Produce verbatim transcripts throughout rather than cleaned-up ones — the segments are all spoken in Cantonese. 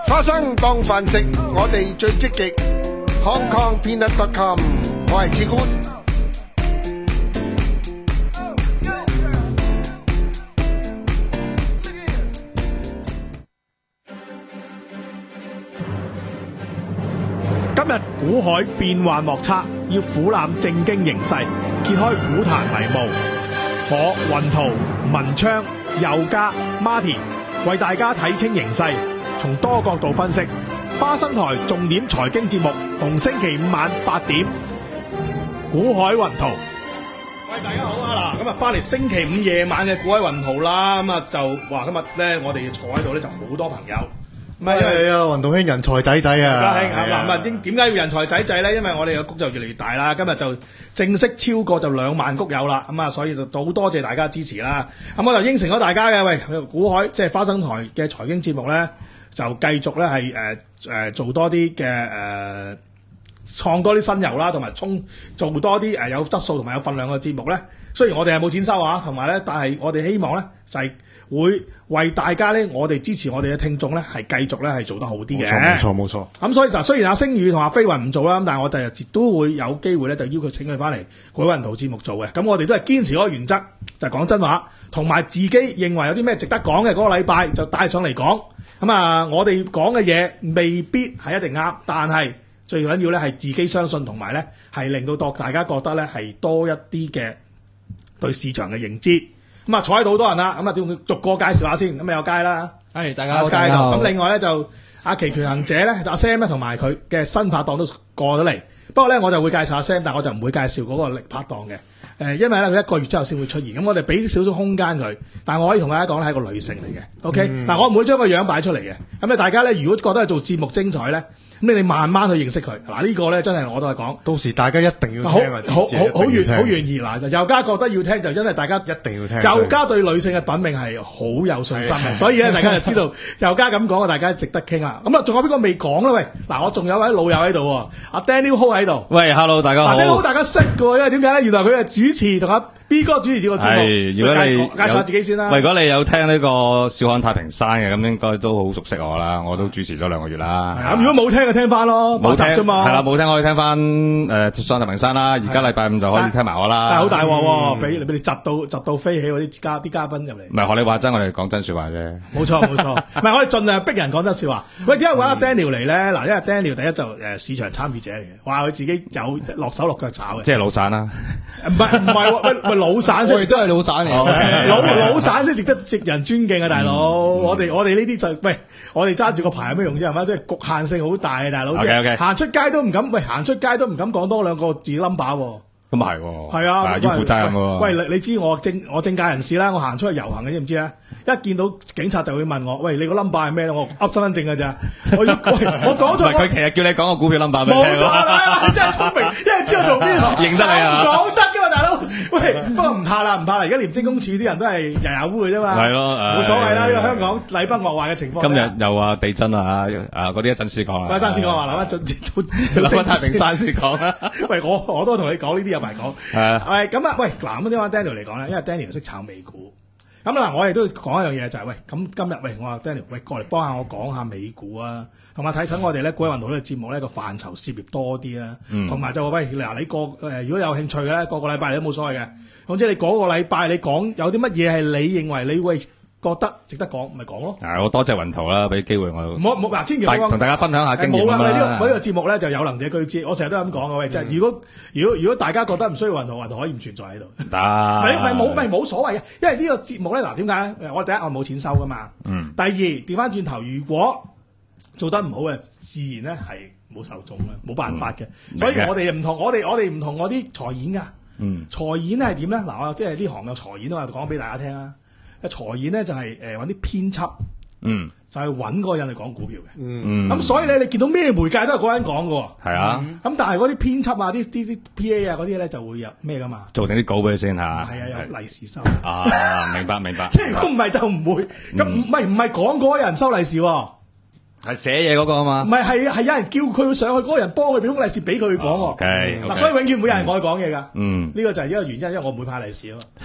花生當飯食，我哋最積極。Hong Kong Peanut dot com， 我係志官。 今日股海變幻莫測，要俯瞰正經形勢，揭開股壇迷霧。我雲圖、文昌、佑嘉、Martin 為大家睇清形勢，從多角度分析。花生台重點財經節目，逢星期五晚八點，股海雲圖。喂，大家好啊！嗱，咁啊翻嚟星期五夜晚嘅股海雲圖啦，咁啊就話今日咧，我哋坐喺度咧就好多朋友。 唔係啊，雲圖兄人才仔仔啊！ 家兄嗱咁啊，點點解要人才仔仔咧？因為我哋嘅谷就越嚟越大啦，今日就正式超過就兩萬谷友啦，咁啊，所以就好多謝大家支持啦。咁我就應承咗大家嘅，喂，股海即係花生台嘅財經節目咧，就繼續咧係誒誒做多啲嘅誒創多啲新油啦，同埋衝做多啲誒有質素同埋有份量嘅節目咧。雖然我哋係冇錢收啊，同埋咧，但係我哋希望咧就係、是。會為大家咧，我哋支持我哋嘅聽眾咧，係繼續咧係做得好啲嘅。 冇錯冇錯。 咁所以就雖然阿星宇同阿飛雲唔做啦，咁但係我第日都會有機會咧，就要求請佢翻嚟股海雲圖節目做嘅。咁我哋都係堅持嗰個原則，就係、是、講真話，同埋自己認為有啲咩值得講嘅嗰個禮拜就帶上嚟講。咁啊，我哋講嘅嘢未必係一定啱，但係最緊要咧係自己相信，同埋咧係令到大家覺得咧係多一啲嘅對市場嘅認知。咁啊，坐喺度好多人啦，咁啊，點逐個介紹下先。咁啊，有街啦， 係大家好， 街度。咁另外咧就阿期權行者咧，阿 Sam 咧同埋佢嘅新拍檔都過咗嚟。不過咧，我就會介紹阿 Sam，但係我就唔會介紹嗰個力拍檔嘅。誒，因為咧佢一個月之後先會出現。咁我哋俾少少空間佢，但係我可以同大家講咧係個女性嚟嘅。OK，嗱、嗯、我唔會將個樣擺出嚟嘅。咁咧大家咧如果覺得係做節目精彩咧。咁你哋慢慢去認識佢，嗱、這個、呢個咧真係我都係講， 到時大家一定要聽啊！ 好好好願好願意嗱，佑嘉覺得要聽就因為大家一定要聽。 佑嘉對女性嘅品味係好有信心嘅，所以咧大家就知道佑嘉咁講，大家值得傾啦。咁啊，仲有邊個未講咧？喂，嗱，我仲有位老友喺度，阿 Daniel Ho 喺度。 喂 ，Hello， 大家好。 Daniel Ho 大家識嘅，因為點解咧？原來佢係主持同阿 B 哥主持呢個節目。 如果你介紹下自己先啦。 喂，如果你有聽呢個笑看太平山嘅，咁應該都好熟悉我啦。我都主持咗兩個月啦。 咁如果冇聽就聽翻咯。冇聽啫嘛， 係啦，冇聽可以聽翻誒上太平山啦。而家禮拜五就可以聽埋我啦。 但係好大鑊喎，俾俾你窒到窒到飛起嗰啲嘉啲嘉賓入嚟。 唔係學你話齋，我哋講真説話啫。 冇錯冇錯，唔係我哋盡量逼人講真説話。喂，點解揾阿 Daniel 嚟咧？嗱，因為 Daniel 第一就誒市場參與者嚟嘅，話佢自己有落手落腳炒嘅。 即係老散啦。 唔係唔係喎，喂喂老散先， 我哋都係老散嚟。 老老散先值得值人尊敬啊，大佬！我哋我哋呢啲就喂，我哋揸住個牌有咩用啫？係嘛，即係局限性好大啊，大佬。 OK OK。 行出街都唔敢，喂，行出街都唔敢講多兩個字 number 喎。 咁啊係喎。 係啊， 要負責任喎。 喂，你你知我政我政界人士啦，我行出去遊行嘅知唔知啊？一見到警察就會問我，喂，你個 number 係咩咧？我噏身份證㗎咋？我要喂，我講咗。 佢其實叫你講個股票 number 俾你聽。 冇錯啦，你真係聰明，因為知道做邊行。 認得你啊？ 講得㗎嘛，大佬。喂，不過唔怕啦，唔怕啦，而家廉政公署啲人都係人有污嘅啫嘛。 係咯， 冇所謂啦。呢個香港禮崩樂壞嘅情況。 今日又話地震啊，啊嗰啲一陣先講啦。 一陣先講話，諗一陣做諗翻太平山先講啦。 喂，我我都同你講呢啲有排講。 係啊。 係咁啊，喂，嗱咁點解 Daniel 嚟講咧？因為 Daniel 識炒美股。咁嗱，我哋都講一樣嘢就係、是，喂，咁今日喂，我話 Daniel，喂，過嚟幫下我講下美股啊，同埋睇診我哋咧，股海雲圖呢個節目咧個範疇涉獵多啲啊，同埋、嗯、就話喂，嗱，你個誒、呃，如果有興趣嘅咧，個個禮拜你都冇所謂嘅，總之你嗰個禮拜你講有啲乜嘢係你認為你會覺得值得講，咪講咯。啊， 我多謝雲圖啦，俾機會我。 冇冇嗱，千祈唔好同大家分享下經驗啦。 冇啦，呢、這個我呢個節目咧就有能者居之，我成日都咁講嘅喂，即係、嗯、如果如果如果大家覺得唔需要雲圖，雲圖可以唔存在喺度。得、啊，咪咪冇咪冇所謂嘅，因為呢個節目咧嗱，點解咧？我第一我冇錢收噶嘛，嗯。第二調翻轉頭，如果做得唔好嘅，自然咧係冇受眾嘅，冇辦法嘅。嗯、所以我哋唔同，我哋我哋唔同我啲財演噶。嗯。財演係點咧？嗱，我即係呢行嘅財演啊，講俾大家聽啊。財演咧就係誒揾啲編輯，嗯，就係揾嗰個人嚟講股票嘅，嗯，咁所以咧你見到咩媒介都係嗰個人講嘅，係啊，咁但係嗰啲編輯啊、啲啲啲 P A 啊嗰啲咧就會有咩噶嘛， 做定啲稿俾佢先嚇，係啊，有利是收啊，明白明白， 即係如果唔係就唔會，咁唔係唔係講嗰個人收利是喎。 係寫嘢嗰個啊嘛， 唔係係係有人叫佢上去，嗰個人幫佢俾封利是俾佢講喎。嗱，所以永遠唔會有人我去講嘢㗎。嗯，呢個就係一個原因，因為我唔會派利是啊嘛。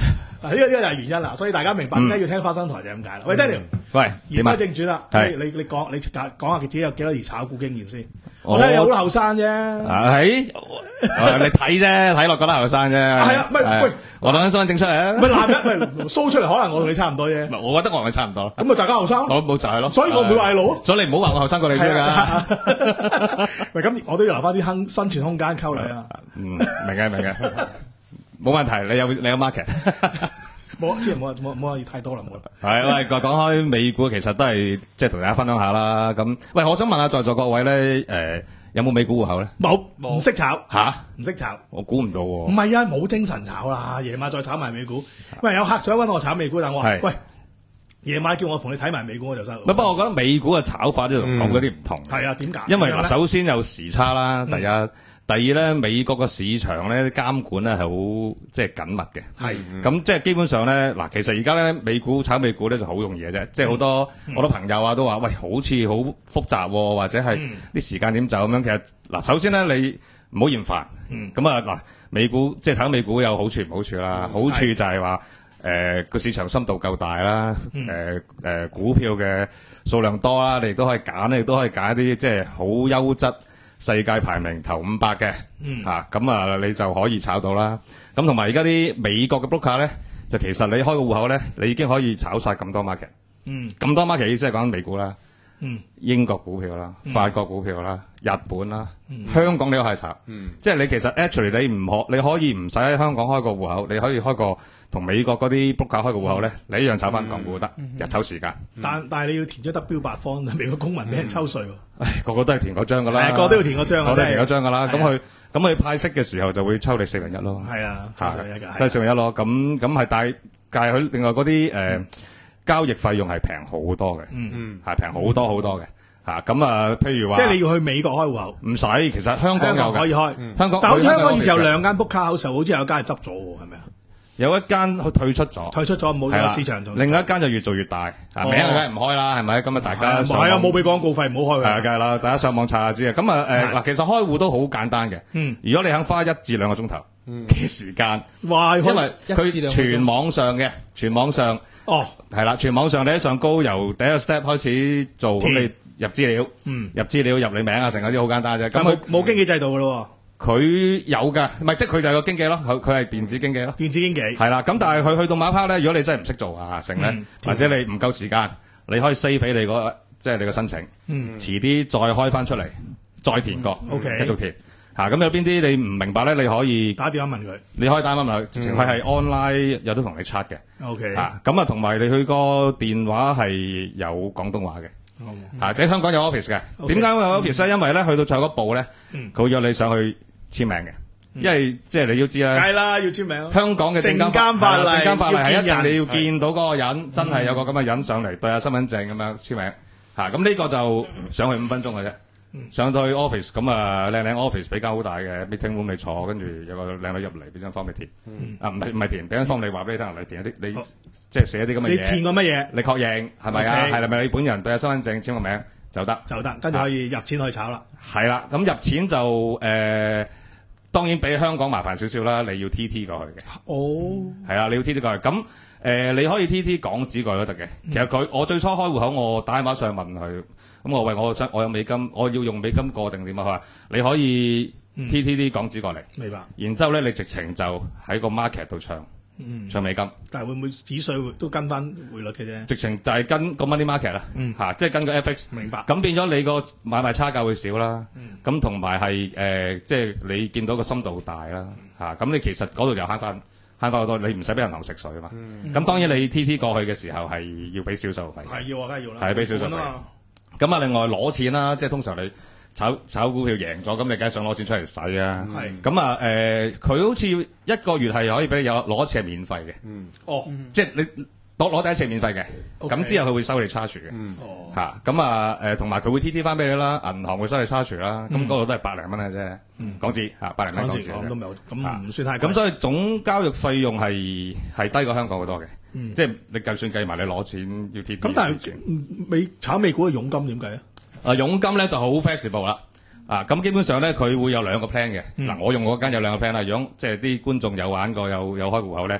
呢個呢個就係原因啦，所以大家明白點解要聽花生台就係咁解啦。喂 Daniel， 喂， 言歸正傳啦，你係你你講你講講下自己有幾多年炒股經驗先？我睇你好後生啫。 係，你睇啫，睇落覺得後生啫。 係啊，唔係喂， 我攞緊身份證出嚟啊。 唔係男人，唔係 show 出嚟，可能我同你差唔多啫。 唔係，我覺得我同你差唔多咯。 咁咪大家後生， 我冇就係咯。 所以我唔會話你老。 所以你唔好話我後生過你先㗎。 喂，咁我都要留翻啲生生存空間溝女啊。 嗯，明嘅明嘅，冇問題。你有你有 market。 冇，之前冇冇冇可太多啦，冇啦。 係，喂，講講開美股，其實都係即係同大家分享下啦。咁，喂，我想問下在座各位咧，誒，有冇美股戶口咧？ 冇，唔識炒吓， 唔識炒。 我估唔到喎。 唔係啊，冇精神炒啦，夜晚再炒埋美股。喂，有客想揾我炒美股，但我話喂，夜晚叫我同你睇埋美股我就收。 不過我覺得美股嘅炒法呢同港股有啲唔同。 係啊，點解？ 因為嗱，首先有時差啦，第一。第二咧，美國個市場咧監管咧係好即係緊密嘅， 係咁即係基本上咧嗱，其實而家咧美股炒美股咧就好容易嘅啫，即係好多好多朋友啊都話喂，好似好複雜或者係啲時間點走咁樣。其實嗱，首先咧你唔好嫌煩，咁啊嗱，美股即係炒美股有好處唔好處啦，好處就係話誒個市場深度夠大啦，誒誒股票嘅數量多啦，你亦都可以揀，你亦都可以揀一啲即係好優質。世界排名頭五百嘅，嚇咁啊，你就可以炒到啦。咁同埋而家啲美國嘅 broker 咧，就其實你開個戶口咧，你已經可以炒晒咁多 market。嗯，咁多 market 意思係講美股啦，嗯，英國股票啦，法國股票啦，日本啦，香港你都可以炒。嗯，即係你其實 actually 你唔可，你可以唔使喺香港開個戶口，你可以開個同美國嗰啲 broker 開個戶口咧，你一樣炒翻港股得，日頭時間。但但係你要填咗得標八方，美國公民俾人抽稅喎。 唉，個個都係填嗰張噶啦， 個個都要填嗰張， 個個都填嗰張噶啦。咁佢咁佢派息嘅時候就會抽你四分一咯。 係啊，抽四分一㗎， 都係四分一咯。咁咁係大介佢另外嗰啲誒交易費用係平好多嘅，嗯嗯，係平好多好多嘅嚇。咁啊，譬如話， 即係你要去美國開戶口， 唔使，其實香港有可以開。香港，但好似香港以前有兩間 book 卡口，好似有一間係執咗喎，係咪啊？ 有一間佢退出咗， 退出咗冇咗市場， 另一間就越做越大，名梗係唔開啦，係咪？咁啊，大家係啊，冇俾廣告費，唔好開佢。 係啊，梗係啦，大家上網查下知啊。咁啊，誒嗱，其實開戶都好簡單嘅。嗯，如果你肯花一至兩個鐘頭嘅時間，哇，因為佢全網上嘅，全網上哦，係啦，全網上你喺上高由第一個 step 開始做，咁你入資料，嗯，入資料入你名啊，成嗰啲好簡單啫。咁佢冇經紀制度噶咯。 佢有㗎，唔係即係佢就係個經紀咯，佢佢係電子經紀咯。 電子經紀係啦，咁但係佢去到某一 part 咧，如果你真係唔識做啊，成咧，嗯、或者你唔夠時間，你可以 save 俾你嗰即係你個申請，嗯，遲啲再開翻出嚟，再填過、嗯、，OK，繼續填嚇。咁、啊、有邊啲你唔明白咧？你可以打電話問佢，你可以打電話問佢，直情佢係 online 有得同你 chat 嘅，OK 嚇。咁啊，同埋你去個電話係有廣東話嘅。嚇、嗯，即係香港有 office 嘅。點解會有 office 咧？因為咧去到最後嗰步咧，佢會約你上去簽名嘅。因為即係你要知啦， 係啦，要簽名。 香港嘅證監法例，證監法例係一定你要見到嗰個人，真係有個咁嘅人上嚟對下身份證咁樣簽名。嚇，咁呢個就上去五分鐘嘅啫。上到去 office 咁啊，靚靚 office 比較好大嘅 meeting room 你坐，跟住有個靚女入嚟俾張 form 你填。啊，唔係唔係填，俾張 form 你話俾你聽，你填一啲你即係寫一啲咁嘅嘢。 你填過乜嘢？你確認係咪啊？係咪你本人對下身份證簽個名就得？就得，跟住可以入錢可以炒啦。係啦，咁入錢就誒。當然比香港麻煩少少啦，你要 T T 過去嘅。哦，係啦，你要 T T 過去。咁誒、呃，你可以 T T 港紙過去都得嘅。其實佢我最初開戶口，我打電話上去問佢，咁我喂我我有美金，我要用美金過定點啊？佢話你可以 T T 啲港紙過嚟。明白。然之後咧，你直情就喺個 market 度唱，嗯、唱美金。但係會唔會指數都跟翻匯率嘅啫？直情就係跟個 money market 啦，嚇、嗯啊，即係跟個 F X。明白。咁變咗你個買賣差價會少啦。咁同埋係誒，即係你見到個深度大啦，嚇、嗯！咁、啊、你其實嗰度又慳翻慳翻好多，你唔使俾銀行食水啊嘛。咁、嗯、當然你 T T 過去嘅時候係要俾少數費。係要啊，梗係要啦。係俾少數費。咁啊，另外攞錢啦，即係通常你炒炒股票贏咗，咁你梗係想攞錢出嚟使啊。係。咁啊誒，佢、呃、好似一個月係可以俾你有攞一次係免費嘅。嗯。哦。即係你。攞攞第一次免費嘅，咁、okay. 之後佢會收你 charge 嘅，嚇咁啊誒，同埋佢會 T T 翻俾你啦，銀行會收你 charge 啦，咁嗰度都係百零蚊嘅啫，港紙嚇百零蚊港紙咁都冇，咁唔算太貴。咁所以總交易費用係係低過香港好多嘅，嗯、即係你就算計埋你攞錢要 T T。咁但係美炒美股嘅佣金點計啊？啊佣金咧就好 flexible 啦，啊咁基本上咧佢會有兩個 plan 嘅，嗱、嗯、我用嗰間有兩個 plan 啦，如果即係啲觀眾有玩過有有開戶口咧。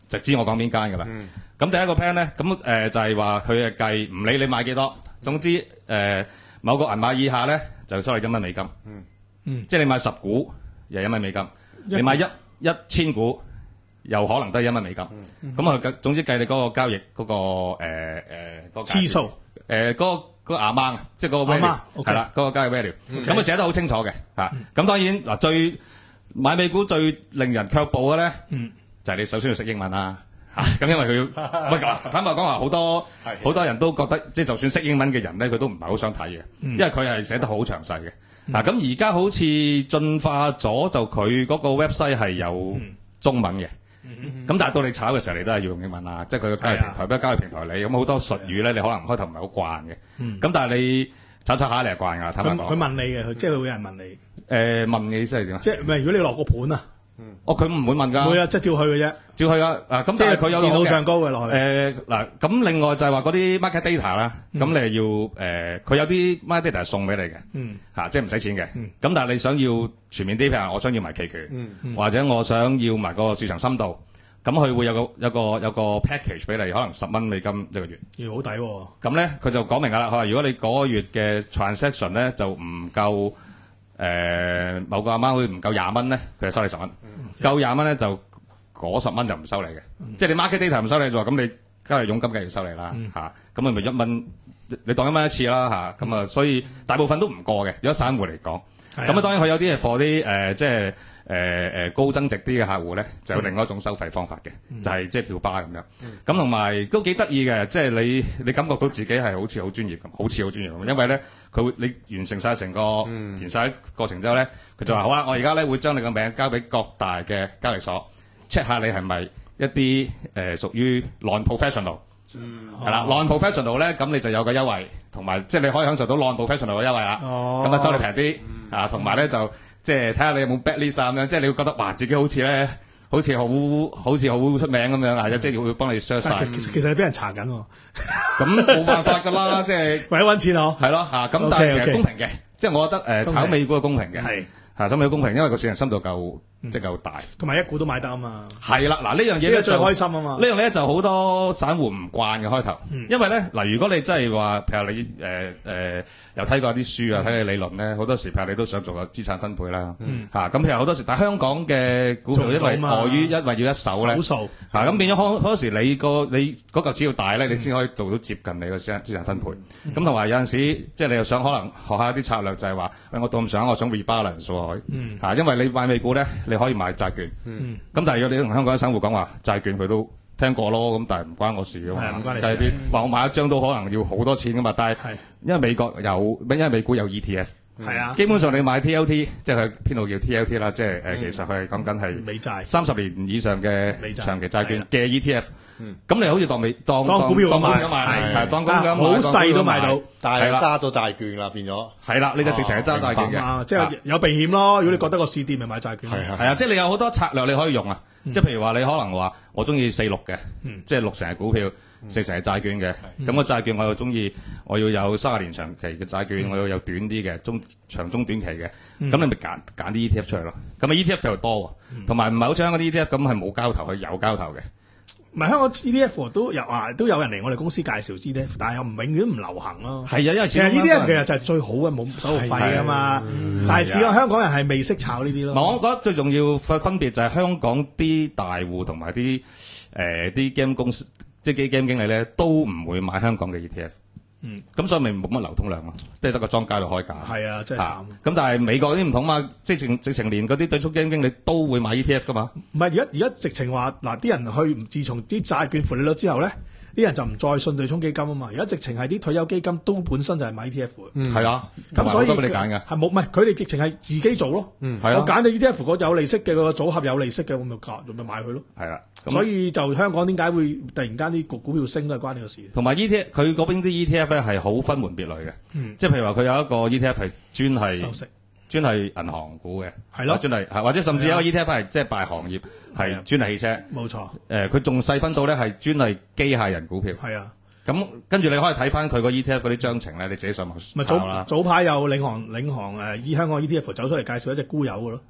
就知我講邊間㗎啦。咁、嗯、第一個 plan 咧，咁誒、呃、就係話佢係計唔理你買幾多，總之誒、呃、某個銀碼以下咧就收你一蚊美金。嗯嗯，即係你買十股又一蚊美金，你買一一千股又可能都係一蚊美金。咁、嗯、啊、嗯，總之計你嗰個交易嗰、那個誒誒個次數，誒、呃、嗰、那個。嗰個 amount 即係嗰個 value 係啦，嗰個交易 value，咁佢寫得好清楚嘅嚇。咁當然嗱，最買美股最令人卻步嘅咧，就係你首先要識英文啦嚇。咁因為佢要，喂坦白講話，好多好多人都覺得，即係就算識英文嘅人咧，佢都唔係好想睇嘅，因為佢係寫得好詳細嘅。嗱咁而家好似進化咗，就佢嗰個 website 係有中文嘅。咁、嗯、但係到你炒嘅時候，你都係要用英文啦，即係佢個交易平台，比較交易平台你咁好多術語咧，你可能開頭唔係好慣嘅。咁、嗯、但係你炒炒下你係慣㗎，坦白講。佢問你嘅，佢即係會有人問你。誒、呃、問嘅意思係點啊？即係唔係如果你落個盤啊？嗯、哦，佢唔會問㗎。唔會啊，即係照去嘅啫。照去啊！啊咁，即係佢有電腦上高嘅落去。誒嗱，咁另外就係話嗰啲 market data 啦、嗯，咁你係要誒，佢、呃、有啲 market data 係送俾你嘅。嗯。嚇、啊，即係唔使錢嘅。咁、嗯、但係你想要全面啲，譬如我想要埋期權、嗯，或者我想要埋個市場深度。咁佢會有個有個有個 package 俾你，可能十蚊美金一個月，要好抵喎。咁咧佢就講明㗎啦，佢話如果你嗰個月嘅 transaction 咧就唔夠誒、呃、某個 amount 會唔夠廿蚊咧，佢就收你十蚊、嗯。夠廿蚊咧就嗰十蚊就唔收你嘅、嗯，即係你 market data 唔收你就話咁你交易佣金梗係要收你啦嚇。咁咪咪一蚊，你當一蚊一次啦嚇。咁啊，所以大部分都唔過嘅，如果散戶嚟講。咁啊，當然佢有啲係 for 啲誒即係。誒、呃、誒高增值啲嘅客戶咧，就有另外一種收費方法嘅、嗯，就係即係跳巴咁樣。咁同埋都幾得意嘅，即係你你感覺到自己係好似好專業咁，好似好專業咁。因為咧，佢會你完成晒成個填晒過程之後咧，佢就話、嗯、好啦，我而家咧會將你個名交俾各大嘅交易所 check 下你係咪一啲誒、呃、屬於 non-professional， 係、嗯、啦、哦、non-professional 咧，咁你就有個優惠，同埋即係你可以享受到 non-professional 嘅優惠啦。哦，咁啊收你平啲、嗯、啊，同埋咧就。即係睇下你有冇 bad list 啊咁樣，即係你會覺得哇自己好似咧，好似好好似好出名咁樣啊！即係會幫你 search 晒。其實其實你俾人查緊喎，咁冇辦法㗎啦，即係為咗揾錢嗬。係咯嚇，咁但係其實公平嘅，即係我覺得誒、呃、炒美股係公平嘅，係嚇炒美股公平，因為個市場深度夠。即係夠大，同埋一股都買得啊嘛。係啦，嗱呢樣嘢咧最開心啊嘛。呢樣咧就好多散戶唔慣嘅開頭，嗯、因為咧嗱，如果你真係話，譬如你誒誒、呃呃、又睇過啲書啊，睇下理論咧，好多時譬如你都想做個資產分配啦，嚇、嗯、咁、啊、譬如好多時，但係香港嘅股票因為礙於因為要一手咧，手數嚇咁、啊、變咗好好多時你個你嗰嚿錢要大咧，你先可以做到接近你個資資產分配。咁同埋有陣時，即係你又想可能學下啲策略，就係話，喂我到咁上，我想 rebalance 喎，嗯啊、因為你買美股咧，你可以買債券，咁、嗯、但係如果你同香港啲散戶講話債券，佢都聽過咯，咁但係唔關我事㗎嘛。係唔關你事。但係啲話我買一張都可能要好多錢㗎嘛。但係因為美國有，因為美股有 E T F，係啊，基本上你買 T L T，即係佢編號叫 T L T 啦，即係誒，其實佢係講緊係美債三十年以上嘅長期債券嘅 E T F。咁你好似當美當當股票咁買，係係當股咁好細都買到，但係揸咗債券啦，變咗係啦，你就直情係揸債券嘅，即係有避險咯。如果你覺得個市跌，咪買債券。係啊，係啊，即係你有好多策略你可以用啊。即係譬如話你可能話我中意四六嘅，即係六成係股票，四成係債券嘅。咁個債券我又中意，我要有三十年長期嘅債券，我要有短啲嘅，中長中短期嘅。咁你咪揀揀啲 E T F 出嚟咯。咁啊 E T F 又多，同埋唔係好似香港啲 E T F 咁係冇交投，係有交投嘅。唔係香港 E T F 都有啊，都有人嚟我哋公司介紹 E T F，但係又唔永遠都唔流行咯。係啊，因為其實 E T F 其實就係最好嘅，冇手續費啊嘛。但係似個香港人係未識炒呢啲咯。我覺得最重要分分別就係香港啲大戶同埋啲誒啲 game 公司，即係啲 game 經理咧，都唔會買香港嘅 E T F。嗯，咁所以咪冇乜流通量咯，即係得個莊家度開價。係啊，真係慘。咁但係美國啲唔同嘛，即係直直情連嗰啲對沖基金經理都會買 E T F 噶嘛。唔係而家而家直情話嗱，啲人去自從啲債券負利率之後咧，啲人就唔再信對沖基金啊嘛。而家直情係啲退休基金都本身就係買 E T F 嘅。嗯，係啊。咁所以俾你揀嘅係冇，唔係佢哋直情係自己做咯。嗯，係啊。我揀到 E T F 嗰有利息嘅個組合有利息嘅，我咪夾，咪買佢咯。係啦。所以就香港點解會突然間啲股股票升都係關呢個事。同埋 E T F 佢嗰邊啲 E T F 咧係好分門別類嘅，嗯、即係譬如話佢有一個 E T F 係專係專係銀行股嘅，係咯，專係或者甚至有一個 E T F 係即係拜行業係專係汽車，冇錯。誒佢仲細分到咧係專係機械人股票，係啊。咁跟住你可以睇翻佢個 E T F 嗰啲章程咧，你自己上網查啦。早早排有領航領航誒以香港 E T F 走出嚟介紹一隻沽油嘅咯。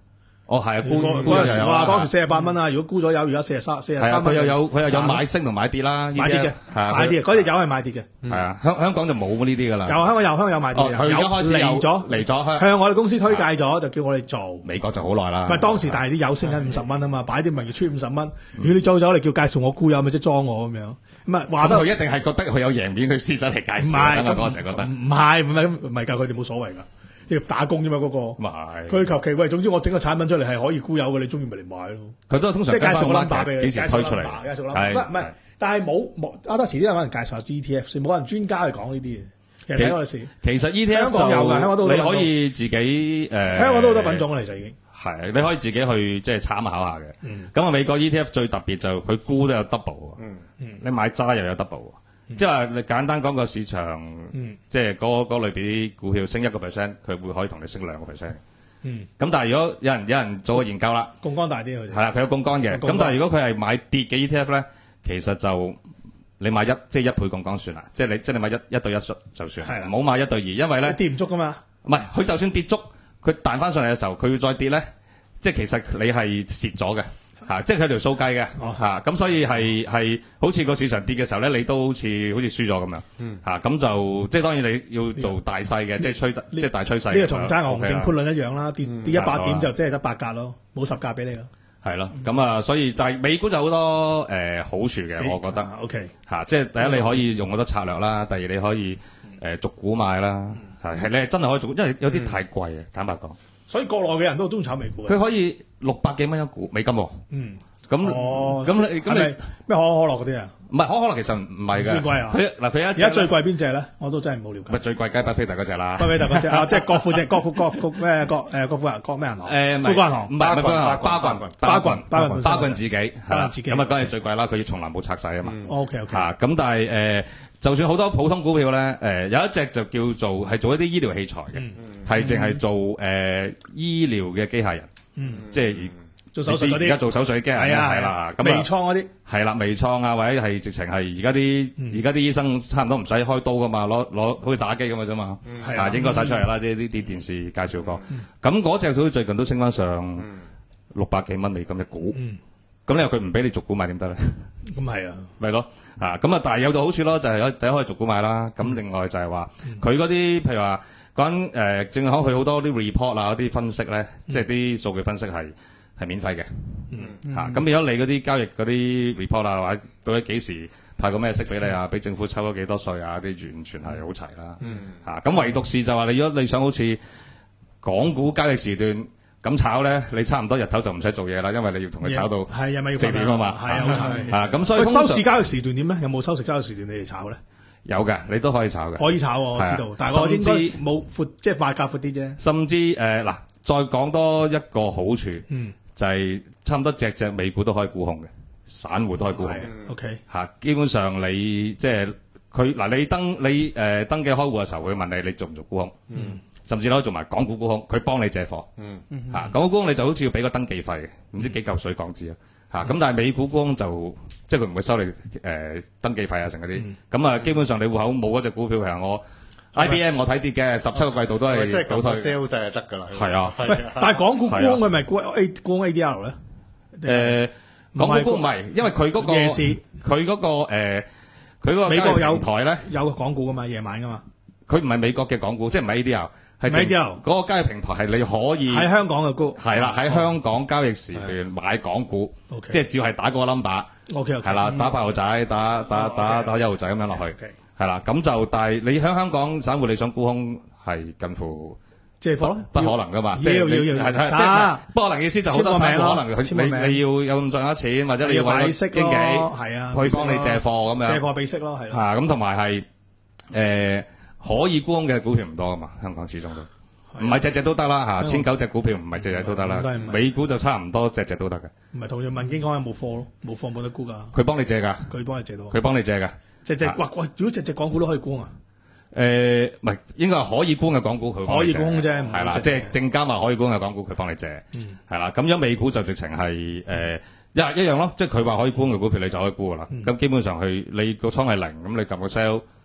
哦，係啊，沽嗰陣時話當時四十八蚊啊，如果沽咗有，而家四十三四十三蚊。 佢又有佢又有買升同買跌啦， 買跌嘅，買跌嘅，嗰隻油係買跌嘅。 係啊，香香港就冇呢啲㗎啦。 有香港有香港有買跌嘅，有嚟咗嚟咗向我哋公司推介咗，就叫我哋做。 美國就好耐啦。 唔係當時，但係啲油升緊五十蚊啊嘛，擺啲名要出五十蚊。如果你做走嚟叫介紹我沽油，咪即係裝我咁樣。唔係話得佢一定係覺得佢有贏面，佢先走嚟介紹。唔係，我成日覺得唔係唔係唔係㗎，佢哋冇所謂㗎。要打工啫嘛，嗰個佢求其喂，總之我整個產品出嚟係可以沽油嘅，你中意咪嚟買咯。 佢都通常即係介紹個 number 俾你， 幾時推出嚟？ 介紹 number，唔係，但係冇冇啱得遲啲有人介紹下 E T F 先，冇人專家去講呢啲嘢。其實睇嗰陣時， 其實 E T F 香港有㗎，香港都你可以自己誒， 香港都好多品種啦，其實已經係你可以自己去即係參考下嘅。咁啊，美國 E T F 最特別就佢沽都有 double，你買揸又有 double。即係話你簡單講個市場，嗯、即係嗰嗰類別啲股票升一個 percent，佢會可以同你升兩個 percent。嗯，咁但係如果有人有人做個研究啦， 槓桿大啲佢係啦，佢有槓桿嘅。咁但係如果佢係買跌嘅 E T F 咧，其實就你買一即係一倍槓桿算啦，即係你即係你買一一對一就算，係啦，唔好買一對二，因為咧跌唔足噶嘛。唔係，佢就算跌足，佢彈翻上嚟嘅時候，佢要再跌咧，即係其實你係蝕咗嘅。嚇，即係佢條數計嘅嚇，咁所以係係好似個市場跌嘅時候咧，你都好似好似輸咗咁樣嚇，咁就即係當然你要做大細嘅，即係趨即係大趨勢。 呢個同齋牛熊證判論一樣啦，跌跌一百點就即係得八格咯，冇十格俾你咯。 係咯，咁啊，所以但係美股就好多誒好處嘅，我覺得。 OK 嚇，即係第一你可以用好多策略啦，第二你可以誒逐股買啦，係係你係真係可以逐，因為有啲太貴啊，坦白講。 所以國內嘅人都中意炒美股。 佢可以六百幾蚊一股美金喎。嗯。咁咁你咁你咩可可樂嗰啲啊？ 唔係可可樂，其實唔係嘅。最貴啊！ 佢嗱佢而家最貴邊隻咧？我都真係冇了解。 咪最貴梗係巴菲特嗰隻啦。 巴菲特嗰隻啊，即係國富隻國富國國咩國誒國富銀國咩銀行？ 誒富國銀行。 唔係唔係富國銀行，巴郡巴郡巴郡巴郡自己係啦。 自己咁啊，梗係最貴啦！佢從來冇拆細啊嘛。 O K O K。 嚇咁，但係誒，就算好多普通股票咧，誒有一隻就叫做係做一啲醫療器材嘅，係淨係做誒醫療嘅機械人，即係。 做手術嗰啲， 而家做手術嘅機械人係啦，咁微創嗰啲係啦，微創啊，或者係直情係而家啲而家啲醫生差唔多唔使開刀噶嘛，攞攞好似打機咁嘅啫嘛，啊應該晒出嚟啦，啲啲啲電視介紹過，咁嗰隻好似最近都升翻上六百幾蚊美金一股，咁你話佢唔俾你逐股買點得咧？ 咁係啊， 咪咯，啊咁啊，但係有個好處咯，就係第一可以逐股買啦，咁另外就係話佢嗰啲譬如話講緊誒證行佢好多啲 report 啊嗰啲分析咧，即係啲數據分析係。係免費嘅，嚇咁變咗你嗰啲交易嗰啲 report 啊，或者到底幾時派個咩息俾你啊？俾政府抽咗幾多稅啊？啲完全係好齊啦，嚇咁唯獨是就話你如果你想好似港股交易時段咁炒咧，你差唔多日頭就唔使做嘢啦，因為你要同佢炒到四點啊嘛， 係啊，好齊啊咁所以收市交易時段點咧？有冇收市交易時段你哋炒咧？ 有嘅，你都可以炒嘅， 可以炒我知道，但係我應該冇闊，即係賣價闊啲啫。 甚至誒嗱，再講多一個好處，就係差唔多隻隻美股都可以沽空嘅，散戶都可以沽空嘅。 OK 嚇，基本上你即係佢嗱，你登你誒登記開戶嘅時候會問你，你做唔做沽空？嗯，甚至可以做埋港股沽空，佢幫你借貨。嗯嚇，港股沽空你就好似要俾個登記費嘅，唔知幾嚿水港紙啊。嚇，咁但係美股沽空就即係佢唔會收你誒登記費啊，成嗰啲。咁啊，基本上你戶口冇嗰隻股票，譬如我。I B M 我睇跌嘅，十七個季度都係即係咁 sell 就係得㗎啦。 係啊， 但係港股沽空佢咪沽 A 沽 A D R 咧？ 誒，港股沽唔係，因為佢嗰個夜市， 佢嗰個誒，佢嗰個美國有台咧， 有港股㗎嘛，夜晚㗎嘛。 佢唔係美國嘅港股，即係唔係 A D R，係 A D R 嗰個交易平台係你可以喺香港嘅沽。 係啦，喺香港交易時段買港股，即係只要係打嗰個 number。 OK OK。 係啦，打八號仔，打打打打一號仔咁樣落去。係啦，咁就但係你喺香港散戶你想沽空係近乎借貨不可能噶嘛，即係要要要係係即係不可能意思就好多散戶可能佢你你要有咁上下錢或者你要揾息經紀係啊， 去幫你借貨咁樣借貨俾息咯係啊，咁同埋係誒可以沽空嘅股票唔多噶嘛，香港始終都唔係隻隻都得啦嚇，千九隻股票唔係隻隻都得啦，美股就差唔多隻隻都得嘅。唔係同樣問經講有冇貨咯，冇貨冇得沽㗎。 佢幫你借㗎， 佢幫你借到， 佢幫你借㗎。 隻隻哇喂！如果隻隻港股都可以沽啊？ 誒，唔係應該係可以沽嘅港股，佢可以沽啫， 係啦，即係證監話可以沽嘅港股，佢幫你借，係啦。咁樣美股就直情係誒一一樣咯，即係佢話可以沽嘅股票，你就可以沽噶啦。咁基本上佢你個倉係零，咁你撳個 sell，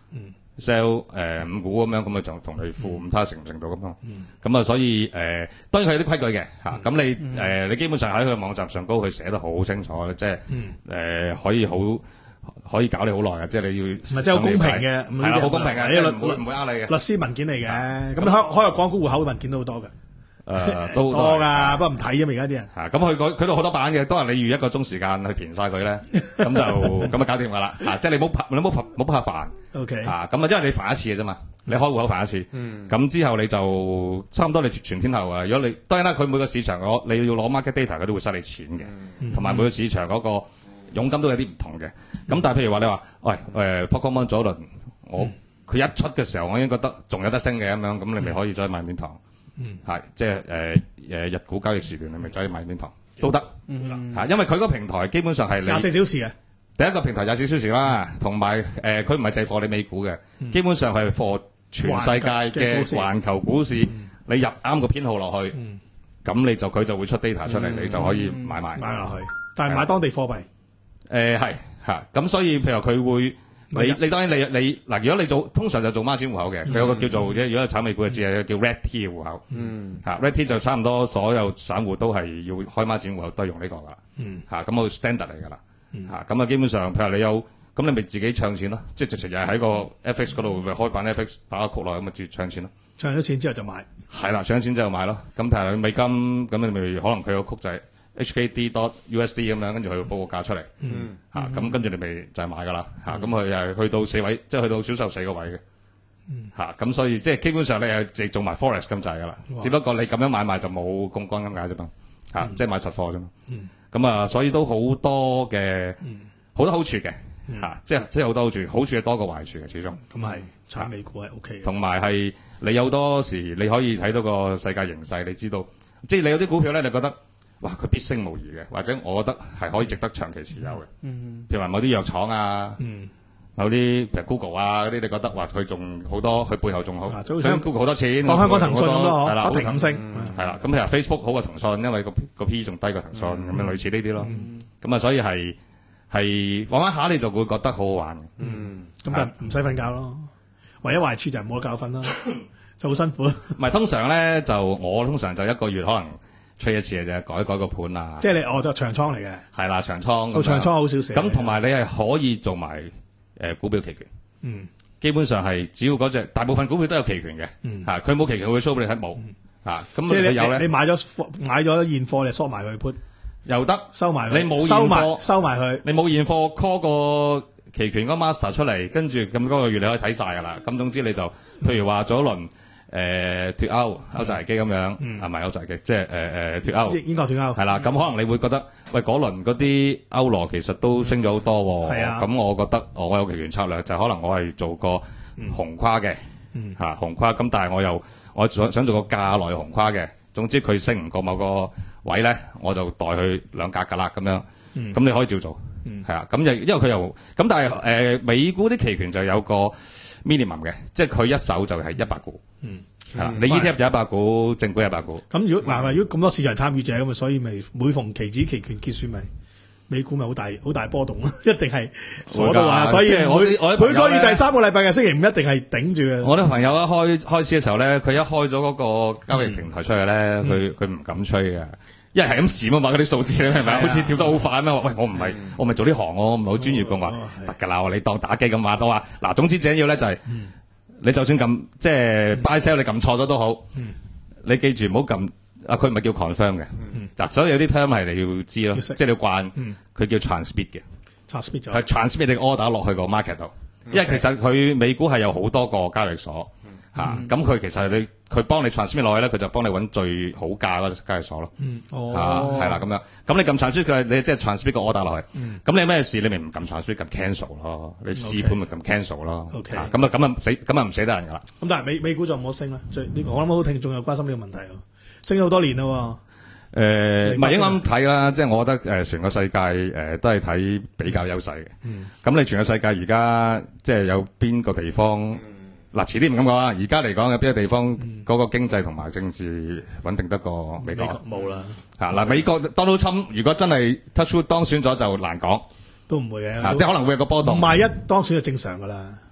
sell 誒五股咁樣，咁啊就同你付五，睇下成唔成到咁咯。咁啊，所以誒當然佢有啲規矩嘅嚇。咁你誒你基本上喺佢網站上高，佢寫得好清楚咧，即係誒可以好可以搞你好耐嘅，即係你要唔係即係好公平嘅， 係啦，好公平嘅，即係唔會唔會呃你嘅律師文件嚟嘅。咁你開開個港股戶口文件都好多嘅。 誒都多㗎，不過唔睇啫嘛，而家啲人嚇咁佢佢佢度好多版嘅，都係你預一個鐘時間去填晒佢咧，咁就咁啊搞掂㗎啦嚇！即係你冇你冇冇怕煩 ，OK 嚇咁啊，因為你煩一次嘅啫嘛，你開戶口煩一次，咁、嗯、之後你就差唔多你全天候啊！如果你當然啦，佢每個市場我你要攞 market data，佢都會收你錢嘅，同埋、嗯、每個市場嗰個佣金都有啲唔同嘅。咁、嗯、但係譬如話你話，喂誒 Pokemon 早輪，我佢、嗯、一出嘅時候，我已經覺得仲有得升嘅咁樣，咁你咪可以再買面堂。嗯，係即係誒誒日股交易時段，你咪走去買面堂都得，嚇、嗯嗯，因為佢個平台基本上係廿四小時嘅。 第一個平台廿四小時啦，同埋誒佢唔係淨係貨你美股嘅，嗯、基本上係貨全世界嘅環球股市，嗯、你入啱個編號落去，咁、嗯、你就佢就會出 data 出嚟，嗯、你就可以買賣買落去，但係買當地貨幣。 誒係嚇，咁所以譬如佢會。你你當然你你嗱，如果你做通常就做孖展戶口嘅，佢有個叫做如果係炒美股嘅字係叫 Red T 戶口，嚇 Red T 就差唔多所有散戶都係要開孖展戶口都係用呢個噶啦，嚇咁佢 standard 嚟噶啦，嚇咁啊基本上譬如你有咁你咪自己唱錢咯，即係直情又係喺個 F X 嗰度咪開版 F X 打個曲落咁咪直接唱錢咯， 唱咗錢之後就買，係啦，唱咗錢之後買咯，咁譬如美金咁你咪可能佢有曲就係H K D dot U S D 咁樣，跟住佢會報個價出嚟，嚇咁跟住你咪就係買噶啦，嚇咁佢又係去到四位，即係去到銷售四個位嘅，嚇咁所以即係基本上你係直做埋 forex 咁滯噶啦，只不過你咁樣買賣就冇槓桿咁解啫嘛，嚇即係買實貨啫嘛，咁啊所以都好多嘅好多好處嘅，嚇即係即係好多好處，好處係多過壞處嘅始終。 咁係炒美股係 O K， 同埋係你有多時你可以睇到個世界形勢，你知道即係你有啲股票咧，你覺得。哇！佢必升無疑嘅，或者我覺得係可以值得長期持有嘅。嗯，譬如話某啲藥廠啊，嗯，某啲譬如 Google 啊嗰啲，你覺得話佢仲好多，佢背後仲好，所以 Google 好多錢。 當香港騰訊咁咯， 係啦， 不停咁升。 係啦，咁譬如 Facebook 好過騰訊，因為個個 P 仲低過騰訊，咁樣類似呢啲咯。咁啊，所以係係玩玩下你就會覺得好好玩嘅。 嗯，咁就唔使瞓覺咯。唯一壞處就係冇得覺瞓啦，就好辛苦。 唔係通常咧，就我通常就一個月可能。吹一次嘅啫，改改個盤啊！ 即係你我就長倉嚟嘅， 係啦，長倉。 個長倉好少少。 咁同埋你係可以做埋誒股票期權。嗯，基本上係只要嗰隻大部分股票都有期權嘅。嗯，嚇佢冇期權佢會 show 俾你睇冇。嚇咁即係你有咧？ 你買咗買咗現貨，你 short 埋佢 put 又得收埋。 你冇現貨收埋佢。 你冇現貨 call 個期權嗰 master 出嚟，跟住咁嗰個月你可以睇晒㗎啦。咁總之你就譬如話做一輪。誒脱歐歐債危機咁樣，係咪歐債危機？即係誒誒脱歐， 英國脱歐係啦。咁可能你會覺得，喂嗰輪嗰啲歐羅其實都升咗好多喎。係啊。咁我覺得，我有期權策略就可能我係做個紅跨嘅，嚇紅跨。咁但係我又我想想做個價內紅跨嘅。總之佢升唔過某個位咧，我就代佢兩格㗎啦。咁樣，咁你可以照做，係啊。咁又因為佢又咁，但係誒美股啲期權就有個 minimum 嘅，即係佢一手就係一百股。嗯，係啦，你 E T F 就一百股，正股一百股。 咁如果嗱，如果咁多市場參與者咁啊，所以咪每逢期指期權結算咪美股咪好大好大波動咯，一定係鎖到話。所以我我每個月第三個禮拜嘅星期五一定係頂住嘅。 我啲朋友一開開始嘅時候咧，佢一開咗嗰個交易平台出去咧，佢佢唔敢吹嘅，因為係咁閃啊嘛，嗰啲數字咧係咪？好似跳得好快咩？喂，我唔係我咪做呢行，我唔係好專業嘅話得㗎啦，你當打機咁話都話嗱，總之最緊要咧就係。你就算撳即係 buy sell 你撳錯咗都好，嗯、你記住唔好撳啊！佢唔係叫 confirm 嘅，嗱、嗯，所以有啲 term 係你要知咯，即係你要慣，佢、嗯、叫 transmit 嘅 transmit 係 transmit 你個 order 落去個 market 度，嗯、因為其實佢美股係有好多個交易所嚇，咁佢、嗯啊、其實你佢幫你 transmit 落去咧，佢就幫你揾最好價嗰個交易所咯， 嗯、哦， 係啦咁樣，咁你撳 transmit 佢，你即係 transmit 個 order 落去，咁、嗯、你有咩事你咪唔撳 transmit 撳 cancel 咯，你試盤咪撳 cancel 咯，咁啊咁啊死咁啊唔死得人噶啦。 咁但係美美股就唔好升啦，最呢個我諗好多聽眾有關心呢個問題咯，升咗好多年咯。 誒唔係應該咁睇啦，即係我覺得誒全個世界誒都係睇比較優勢嘅。咁你全個世界而家即係有邊個地方？嗱，遲啲唔咁講啊！而家嚟講有邊個地方嗰個經濟同埋政治穩定得過美國？ 冇啦嚇嗱，美國 Donald Trump 如果真係 touch wood 當選咗就難講， 都唔會嘅， 即係可能會有個波動。 萬一當選就正常噶啦。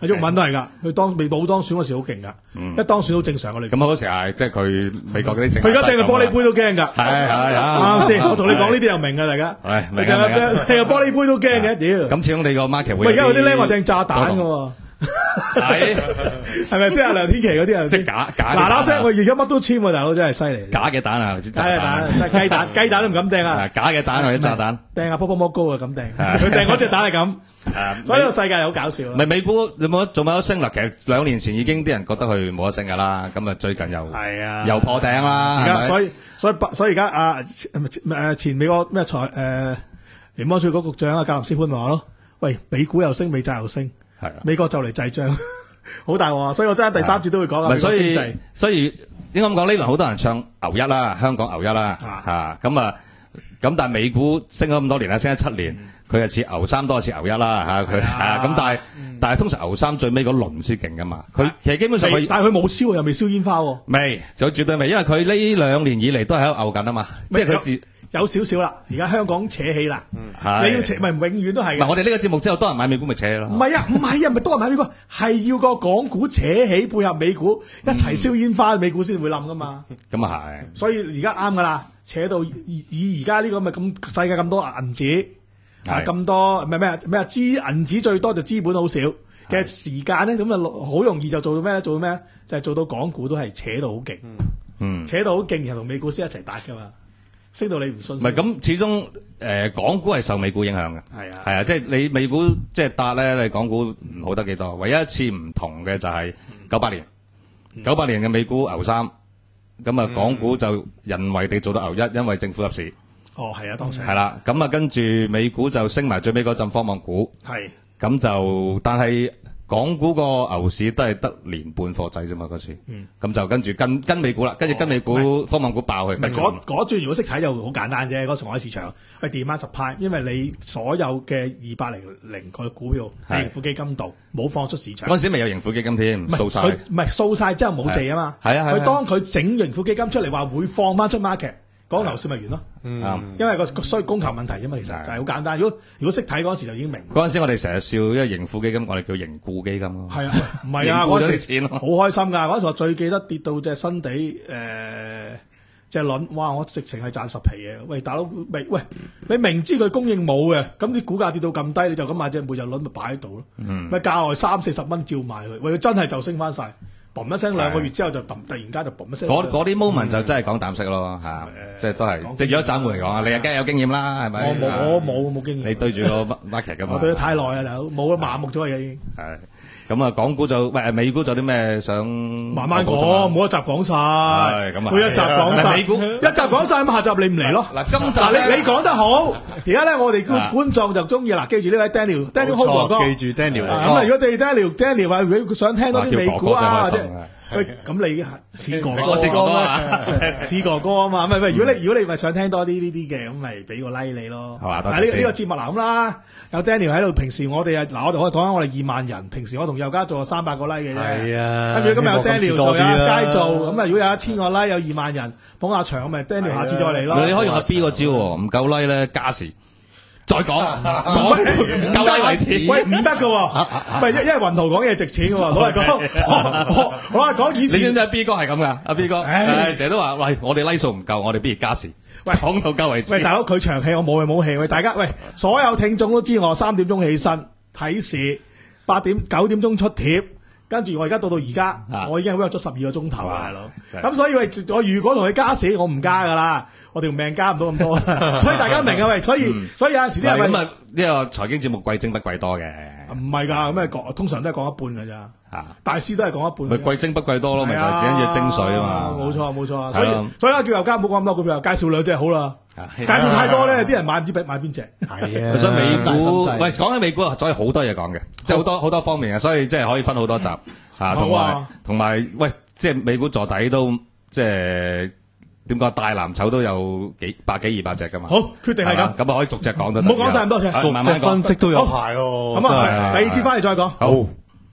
阿毓民都係㗎，佢當未冇當選嗰時好勁㗎，一當選好正常嘅你。 咁好嗰時係即係佢美國嗰啲政， 佢而家掟個玻璃杯都驚㗎， 係係啱先？我同你講呢啲又明㗎，大家。 係明㗎明㗎。掟個玻璃杯都驚嘅，屌！ 咁始終你個 market 會。 喂，而家有啲僆話掟炸彈㗎喎。係係咪先？阿梁天琦嗰啲啊， 即係假假嗱嗱聲，我而家乜都簽喎，大佬真係犀利。 假嘅蛋啊， 假嘅蛋，真係雞蛋，雞蛋都唔敢掟啊！ 假嘅蛋或者炸彈， 掟下波波摩高啊，咁掟。佢掟嗰隻蛋係咁，所以呢個世界好搞笑。 唔係美股有冇仲有得升啦？其實兩年前已經啲人覺得佢冇得升㗎啦，咁啊最近又係啊，又破頂啦。 而家所以所以所以而家啊誒前美國咩財誒聯邦儲局局長啊格林斯潘話咯，喂，美股又升，美債又升。係啊，美國就嚟滯脹，好大鑊啊！所以我真係第三節都會講啊。 所以所以應該咁講，呢輪好多人唱牛一啦，香港牛一啦嚇咁啊咁，但係美股升咗咁多年啦，升咗七年，佢係似牛三多，似牛一啦嚇佢係啊咁，但係但係通常牛三最尾嗰輪先勁噶嘛。佢其實基本上佢， 但係佢冇燒又未燒煙花喎。 未，就絕對未，因為佢呢兩年以嚟都係喺度牛緊啊嘛，即係佢自。 有少少啦，而家香港扯起啦， 嗯、 你要扯咪永遠都係。 唔係我哋呢個節目之後，多人買美股咪扯咯。 唔係啊，唔係啊，唔係多人買美股，係要個港股扯起配合美股一齊燒煙花，美股先會冧噶嘛。 咁啊係。 所以而家啱噶啦，扯到以以而家呢個咪咁世界咁多銀紙啊，咁多唔係咩啊咩啊資銀紙最多就資本好少嘅時間咧，咁啊好容易就做到咩咧？做到咩？就係、是、做到港股都係扯到好勁，嗯，扯到好勁，然後同美股先一齊打噶嘛。升到你唔信？唔係咁，始終誒、呃、港股係受美股影響嘅。係啊，係啊，即係你美股即係搭咧，你港股唔好得幾多。唯一一次唔同嘅就係九八年，九八、嗯、年嘅美股牛三，咁啊港股就人為地做到牛一，因為政府入市。 哦，係啊，當時係啦，咁啊跟住美股就升埋最尾嗰陣科網股。係，咁就但係。港股個牛市都係得年半貨制啫嘛，嗰次，咁、嗯、就跟住跟跟美股啦，跟住跟美股、哦、科網股爆去。嗰嗰轉如果識睇就好簡單啫，嗰上海市場係 demand supply，因為你所有嘅二百零零個股票喺盈富基金度冇放出市場。嗰陣時未有盈富基金添，掃晒。佢唔係掃晒之後冇借啊嘛。係啊係。佢當佢整盈富基金出嚟話會放翻出 market。講牛市咪完咯，嗯，因為個需要供求問題啫嘛，其實就係好簡單。如果如果識睇嗰時就已經明。嗰陣時我哋成日笑，因為盈富基金我哋叫盈固基金咯。係啊，唔係啊，嗰陣時好開心㗎。嗰陣時我最記得跌到隻新地誒隻輪，哇！我直情係賺十皮嘅。喂，大佬，喂喂，你明知佢供應冇嘅，咁啲股價跌到咁低，你就咁買隻每日輪咪擺喺度咯。嗯，咪價外三四十蚊照買佢，喂，佢真係就升翻晒。嘣一聲，兩個月之後就突突然間就嘣一聲。嗰嗰啲 moment 就真係講膽識咯嚇，即係都係。即係如果散戶嚟講啊，你又梗係有經驗啦，係咪？我冇，我冇冇經驗。你對住個 market 㗎嘛？我對得太耐啊，大佬，冇麻木咗啊已經。係。咁啊，港股就喂美股就啲咩想慢慢講，冇一集講晒。係咁啊，每一集講晒。美股一集講晒，咁下集你唔嚟咯？嗱，今集你你講得好。而家咧，我哋觀觀眾就中意嗱，記住呢位 Daniel，Daniel Ho 哥，記住 Daniel。咁啊，如果你 Daniel，Daniel 話如果想聽多啲美股啊，或者喂，咁你似哥哥，似哥哥啊，似哥哥啊嘛。唔係唔係，如果你如果你咪想聽多啲呢啲嘅，咁咪俾個 like 你咯。係嘛？但係呢呢個節目嗱咁啦，有 Daniel 喺度。平時我哋啊嗱，我哋可以講下我哋二萬人。平時我同佑嘉做三百個 like 嘅啫。係啊。跟住今日有 Daniel 做，有阿佳做，咁啊如果有一千個 like，有二萬人捧下場，咁咪 Daniel 下次再嚟咯。你可以用下 B 個招，唔夠 like 咧加時。再講，講夠低為止。喂，唔得噶，唔係因因為雲圖講嘢值錢噶，攞嚟講，攞嚟講以前。你知唔知 B 哥係咁噶？阿 B 哥，誒，成日都話，喂，我哋 like 數唔夠，我哋不如加時。喂，講到夠為止。喂，大佬，佢長氣，我冇氣冇氣。喂，大家，喂，所有聽眾都知我三點鐘起身睇市，八點九點鐘出貼，跟住我而家到到而家，我已經 work 咗十二個鐘頭啊，大佬。咁所以喂，我如果同佢加時，我唔加噶啦。我條命加唔到咁多，所以大家明啊喂，所以、嗯、所以有陣時啲人咁啊，呢個財經節目貴精不貴多嘅，唔係㗎，咁啊講通常都係講一半㗎咋，啊，大師都係講一半，咪貴精不貴多咯，咪就係只緊要精髓啊嘛，冇錯冇錯，所以所以咧叫油家唔好講咁多股票，介紹兩隻好啦，介紹太多咧，啲人買唔知買邊隻，係啊，所以美股，喂，講起美股啊，仲有好多嘢講嘅，即係好多好多方面嘅，所以即係可以分好多集嚇，同埋同埋喂，即係美股坐底都即係。點講大藍籌都有幾百幾二百隻噶嘛？好，決定係咁，咁啊可以逐隻講得。唔好講晒咁多隻，逐隻分析都有排咯。咁啊，第二次翻嚟再講。好，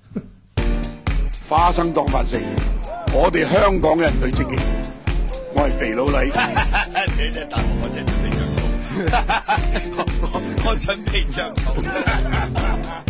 花生當飯食，我哋香港人最積極。我係肥佬黎。你真係答我，我真係準備着草。我我準備着草。